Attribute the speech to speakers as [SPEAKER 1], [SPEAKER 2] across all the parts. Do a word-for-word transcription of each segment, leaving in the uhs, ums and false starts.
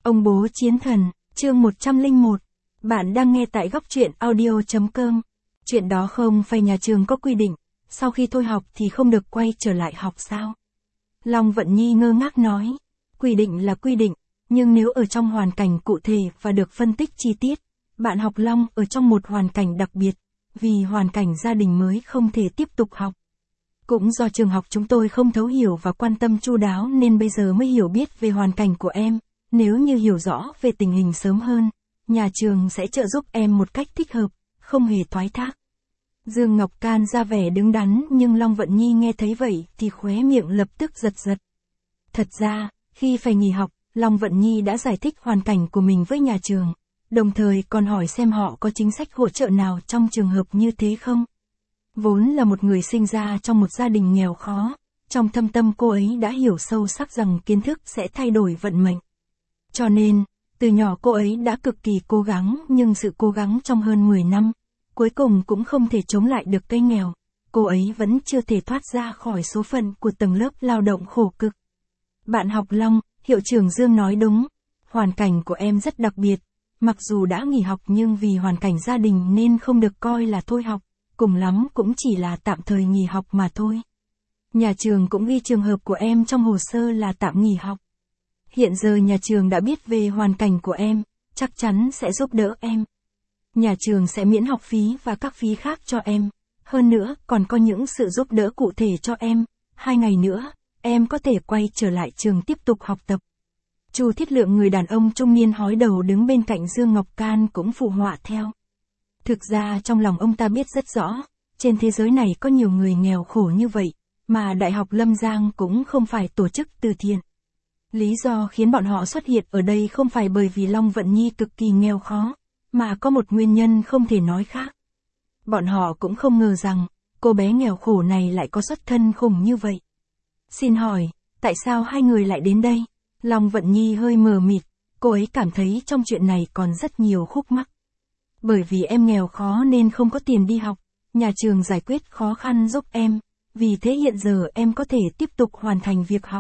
[SPEAKER 1] Ông bố chiến thần, chương một trăm lẻ một. Bạn đang nghe tại góc truyện audio chấm com. Chuyện đó không phải nhà trường có quy định, sau khi thôi học thì không được quay trở lại học sao? Long Vận Nhi ngơ ngác nói, quy định là quy định, nhưng nếu ở trong hoàn cảnh cụ thể và được phân tích chi tiết, bạn học Long ở trong một hoàn cảnh đặc biệt, vì hoàn cảnh gia đình mới không thể tiếp tục học. Cũng do trường học chúng tôi không thấu hiểu và quan tâm chu đáo nên bây giờ mới hiểu biết về hoàn cảnh của em, nếu như hiểu rõ về tình hình sớm hơn, nhà trường sẽ trợ giúp em một cách thích hợp, không hề thoái thác. Dương Ngọc Can ra vẻ đứng đắn nhưng Long Vận Nhi nghe thấy vậy thì khóe miệng lập tức giật giật. Thật ra, khi phải nghỉ học, Long Vận Nhi đã giải thích hoàn cảnh của mình với nhà trường, đồng thời còn hỏi xem họ có chính sách hỗ trợ nào trong trường hợp như thế không. Vốn là một người sinh ra trong một gia đình nghèo khó, trong thâm tâm cô ấy đã hiểu sâu sắc rằng kiến thức sẽ thay đổi vận mệnh. Cho nên, từ nhỏ cô ấy đã cực kỳ cố gắng nhưng sự cố gắng trong hơn mười năm, cuối cùng cũng không thể chống lại được cái nghèo. Cô ấy vẫn chưa thể thoát ra khỏi số phận của tầng lớp lao động khổ cực. Bạn học Long, hiệu trưởng Dương nói đúng, hoàn cảnh của em rất đặc biệt, mặc dù đã nghỉ học nhưng vì hoàn cảnh gia đình nên không được coi là thôi học, cùng lắm cũng chỉ là tạm thời nghỉ học mà thôi. Nhà trường cũng ghi trường hợp của em trong hồ sơ là tạm nghỉ học. Hiện giờ nhà trường đã biết về hoàn cảnh của em, chắc chắn sẽ giúp đỡ em. Nhà trường sẽ miễn học phí và các phí khác cho em. Hơn nữa, còn có những sự giúp đỡ cụ thể cho em. Hai ngày nữa, em có thể quay trở lại trường tiếp tục học tập. Chu Thiết Lượng, người đàn ông trung niên hói đầu đứng bên cạnh Dương Ngọc Can cũng phụ họa theo. Thực ra trong lòng ông ta biết rất rõ, trên thế giới này có nhiều người nghèo khổ như vậy, mà Đại học Lâm Giang cũng không phải tổ chức từ thiện. Lý do khiến bọn họ xuất hiện ở đây không phải bởi vì Long Vận Nhi cực kỳ nghèo khó, mà có một nguyên nhân không thể nói khác. Bọn họ cũng không ngờ rằng, cô bé nghèo khổ này lại có xuất thân khủng như vậy. Xin hỏi, tại sao hai người lại đến đây? Long Vận Nhi hơi mờ mịt, cô ấy cảm thấy trong chuyện này còn rất nhiều khúc mắc. Bởi vì em nghèo khó nên không có tiền đi học, nhà trường giải quyết khó khăn giúp em, vì thế hiện giờ em có thể tiếp tục hoàn thành việc học.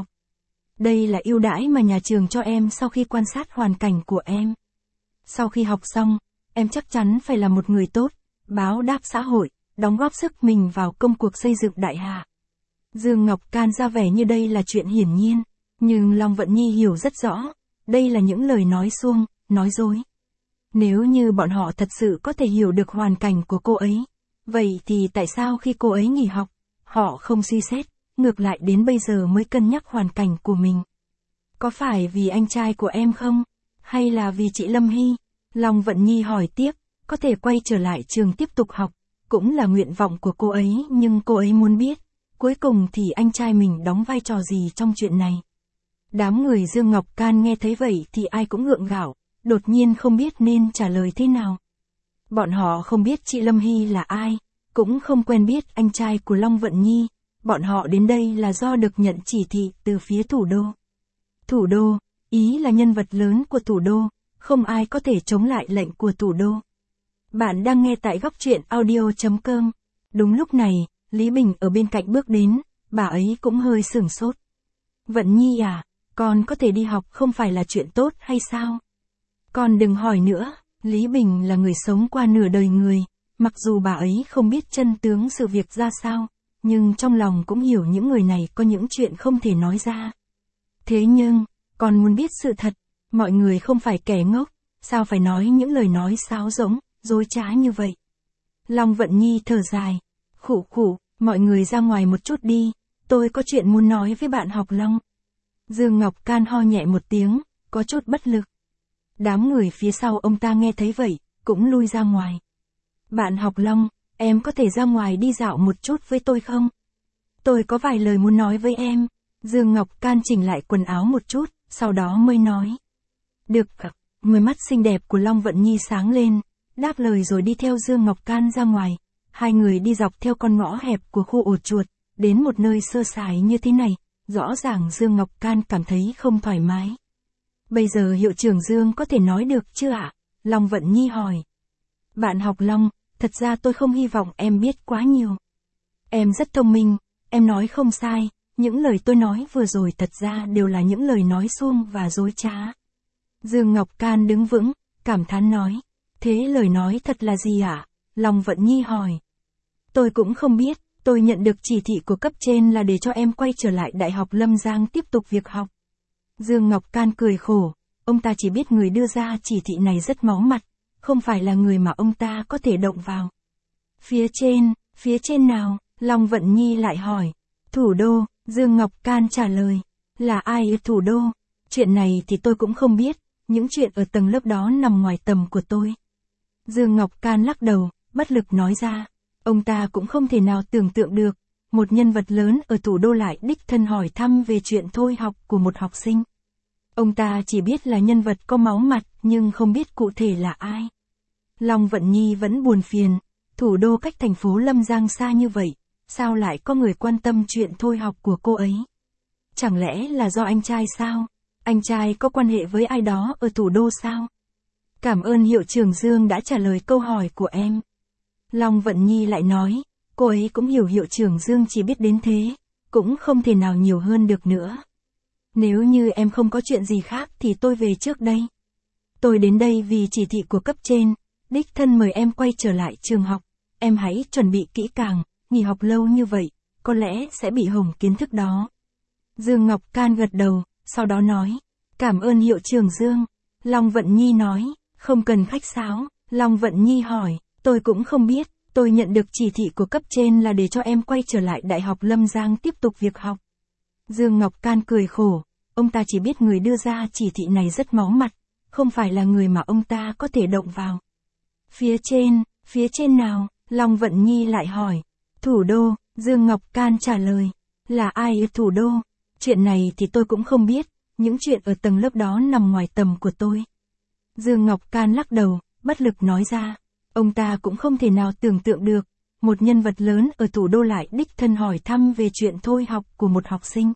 [SPEAKER 1] Đây là ưu đãi mà nhà trường cho em sau khi quan sát hoàn cảnh của em. Sau khi học xong, em chắc chắn phải là một người tốt, báo đáp xã hội, đóng góp sức mình vào công cuộc xây dựng đại hạ. Dương Ngọc Can ra vẻ như đây là chuyện hiển nhiên, nhưng Long Vận Nhi hiểu rất rõ, đây là những lời nói suông, nói dối. Nếu như bọn họ thật sự có thể hiểu được hoàn cảnh của cô ấy, vậy thì tại sao khi cô ấy nghỉ học, họ không suy xét, ngược lại đến bây giờ mới cân nhắc hoàn cảnh của mình? Có phải vì anh trai của em không? Hay là vì chị Lâm Hy? Long Vận Nhi hỏi tiếp, có thể quay trở lại trường tiếp tục học, cũng là nguyện vọng của cô ấy, nhưng cô ấy muốn biết, cuối cùng thì anh trai mình đóng vai trò gì trong chuyện này. Đám người Dương Ngọc Can nghe thấy vậy thì ai cũng gượng gạo, đột nhiên không biết nên trả lời thế nào. Bọn họ không biết chị Lâm Hy là ai, cũng không quen biết anh trai của Long Vận Nhi, bọn họ đến đây là do được nhận chỉ thị từ phía thủ đô. Thủ đô, ý là nhân vật lớn của thủ đô, không ai có thể chống lại lệnh của thủ đô. Bạn đang nghe tại góc truyện audio chấm com. Đúng lúc này, Lý Bình ở bên cạnh bước đến, bà ấy cũng hơi sửng sốt. Vận Nhi à, con có thể đi học không phải là chuyện tốt hay sao? Con đừng hỏi nữa, Lý Bình là người sống qua nửa đời người, mặc dù bà ấy không biết chân tướng sự việc ra sao, nhưng trong lòng cũng hiểu những người này có những chuyện không thể nói ra. Thế nhưng, con muốn biết sự thật, mọi người không phải kẻ ngốc, sao phải nói những lời nói sáo rỗng, dối trá như vậy? Long Vận Nhi thở dài, khụ khụ, mọi người ra ngoài một chút đi, tôi có chuyện muốn nói với bạn học Long. Dương Ngọc Can ho nhẹ một tiếng, có chút bất lực. Đám người phía sau ông ta nghe thấy vậy, cũng lui ra ngoài. Bạn học Long, em có thể ra ngoài đi dạo một chút với tôi không? Tôi có vài lời muốn nói với em. Dương Ngọc Can chỉnh lại quần áo một chút, sau đó mới nói. Được, môi mắt xinh đẹp của Long Vận Nhi sáng lên, đáp lời rồi đi theo Dương Ngọc Can ra ngoài. Hai người đi dọc theo con ngõ hẹp của khu ổ chuột, đến một nơi sơ sài như thế này, rõ ràng Dương Ngọc Can cảm thấy không thoải mái. Bây giờ hiệu trưởng Dương có thể nói được chưa ạ? Long Vận Nhi hỏi. Bạn học Long, thật ra tôi không hy vọng em biết quá nhiều. Em rất thông minh, em nói không sai, những lời tôi nói vừa rồi thật ra đều là những lời nói suông và dối trá. Dương Ngọc Can đứng vững, cảm thán nói. Thế lời nói thật là gì ạ? Long Vận Nhi hỏi. Tôi cũng không biết, tôi nhận được chỉ thị của cấp trên là để cho em quay trở lại Đại học Lâm Giang tiếp tục việc học. Dương Ngọc Can cười khổ, ông ta chỉ biết người đưa ra chỉ thị này rất máu mặt, không phải là người mà ông ta có thể động vào. Phía trên, phía trên nào? Long Vận Nhi lại hỏi. Thủ đô, Dương Ngọc Can trả lời. Là ai ở thủ đô? Chuyện này thì tôi cũng không biết, những chuyện ở tầng lớp đó nằm ngoài tầm của tôi. Dương Ngọc Can lắc đầu, bất lực nói ra. Ông ta cũng không thể nào tưởng tượng được, một nhân vật lớn ở thủ đô lại đích thân hỏi thăm về chuyện thôi học của một học sinh. Ông ta chỉ biết là nhân vật có máu mặt, nhưng không biết cụ thể là ai. Long Vận Nhi vẫn buồn phiền, thủ đô cách thành phố Lâm Giang xa như vậy, sao lại có người quan tâm chuyện thôi học của cô ấy? Chẳng lẽ là do anh trai sao? Anh trai có quan hệ với ai đó ở thủ đô sao? Cảm ơn hiệu trưởng Dương đã trả lời câu hỏi của em. Long Vận Nhi lại nói, cô ấy cũng hiểu hiệu trưởng Dương chỉ biết đến thế, cũng không thể nào nhiều hơn được nữa. Nếu như em không có chuyện gì khác thì tôi về trước đây. Tôi đến đây vì chỉ thị của cấp trên, đích thân mời em quay trở lại trường học, em hãy chuẩn bị kỹ càng, nghỉ học lâu như vậy, có lẽ sẽ bị hỏng kiến thức đó. Dương Ngọc Can gật đầu, sau đó nói, cảm ơn hiệu trưởng Dương. Long Vận Nhi nói, không cần khách sáo. Long Vận Nhi hỏi, tôi cũng không biết, tôi nhận được chỉ thị của cấp trên là để cho em quay trở lại Đại học Lâm Giang tiếp tục việc học. Dương Ngọc Can cười khổ, ông ta chỉ biết người đưa ra chỉ thị này rất máu mặt, không phải là người mà ông ta có thể động vào. Phía trên, phía trên nào? Long Vận Nhi lại hỏi. Thủ đô, Dương Ngọc Can trả lời. Là ai ở thủ đô? Chuyện này thì tôi cũng không biết, những chuyện ở tầng lớp đó nằm ngoài tầm của tôi. Dương Ngọc Can lắc đầu, bất lực nói ra. Ông ta cũng không thể nào tưởng tượng được, một nhân vật lớn ở thủ đô lại đích thân hỏi thăm về chuyện thôi học của một học sinh.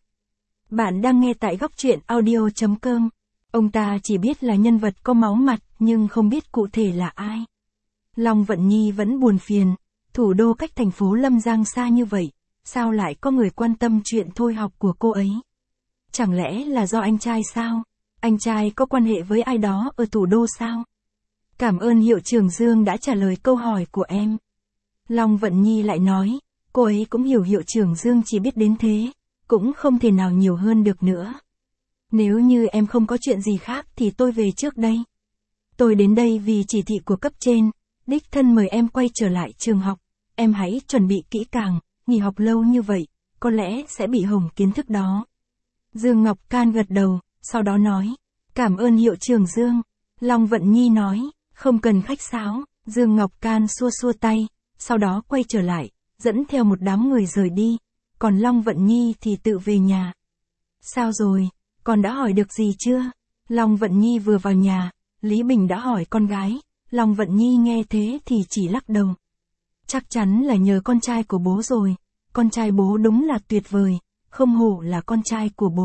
[SPEAKER 1] Bạn đang nghe tại góc truyện audio chấm com. Ông ta chỉ biết là nhân vật có máu mặt, nhưng không biết cụ thể là ai. Long Vận Nhi vẫn buồn phiền, thủ đô cách thành phố Lâm Giang xa như vậy, sao lại có người quan tâm chuyện thôi học của cô ấy? Chẳng lẽ là do anh trai sao? Anh trai có quan hệ với ai đó ở thủ đô sao? Cảm ơn hiệu trưởng Dương đã trả lời câu hỏi của em. Long Vận Nhi lại nói, cô ấy cũng hiểu hiệu trưởng Dương chỉ biết đến thế, cũng không thể nào nhiều hơn được nữa. Nếu như em không có chuyện gì khác thì tôi về trước đây. Tôi đến đây vì chỉ thị của cấp trên, đích thân mời em quay trở lại trường học, em hãy chuẩn bị kỹ càng, nghỉ học lâu như vậy, có lẽ sẽ bị hỏng kiến thức đó. Dương Ngọc Can gật đầu, sau đó nói, cảm ơn hiệu trưởng Dương. Long Vận Nhi nói, không cần khách sáo. Dương Ngọc Can xua xua tay, sau đó quay trở lại, dẫn theo một đám người rời đi, còn Long Vận Nhi thì tự về nhà. Sao rồi, con đã hỏi được gì chưa? Long Vận Nhi vừa vào nhà, Lý Bình đã hỏi con gái, Long Vận Nhi nghe thế thì chỉ lắc đầu. Chắc chắn là nhờ con trai của bố rồi, con trai bố đúng là tuyệt vời, không hổ là con trai của bố.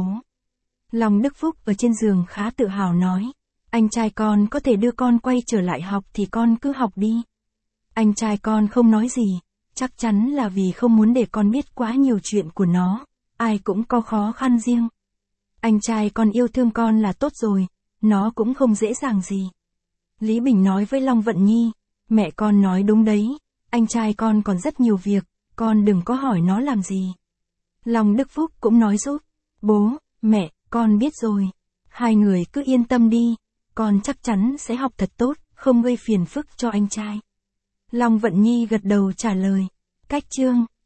[SPEAKER 1] Long Đức Phúc ở trên giường khá tự hào nói, anh trai con có thể đưa con quay trở lại học thì con cứ học đi. Anh trai con không nói gì, chắc chắn là vì không muốn để con biết quá nhiều chuyện của nó, ai cũng có khó khăn riêng. Anh trai con yêu thương con là tốt rồi, nó cũng không dễ dàng gì. Lý Bình nói với Long Vận Nhi, mẹ con nói đúng đấy, anh trai con còn rất nhiều việc, con đừng có hỏi nó làm gì. Long Đức Phúc cũng nói giúp, bố, mẹ, con biết rồi, hai người cứ yên tâm đi, con chắc chắn sẽ học thật tốt, không gây phiền phức cho anh trai. Long Vận Nhi gật đầu trả lời, cách chương.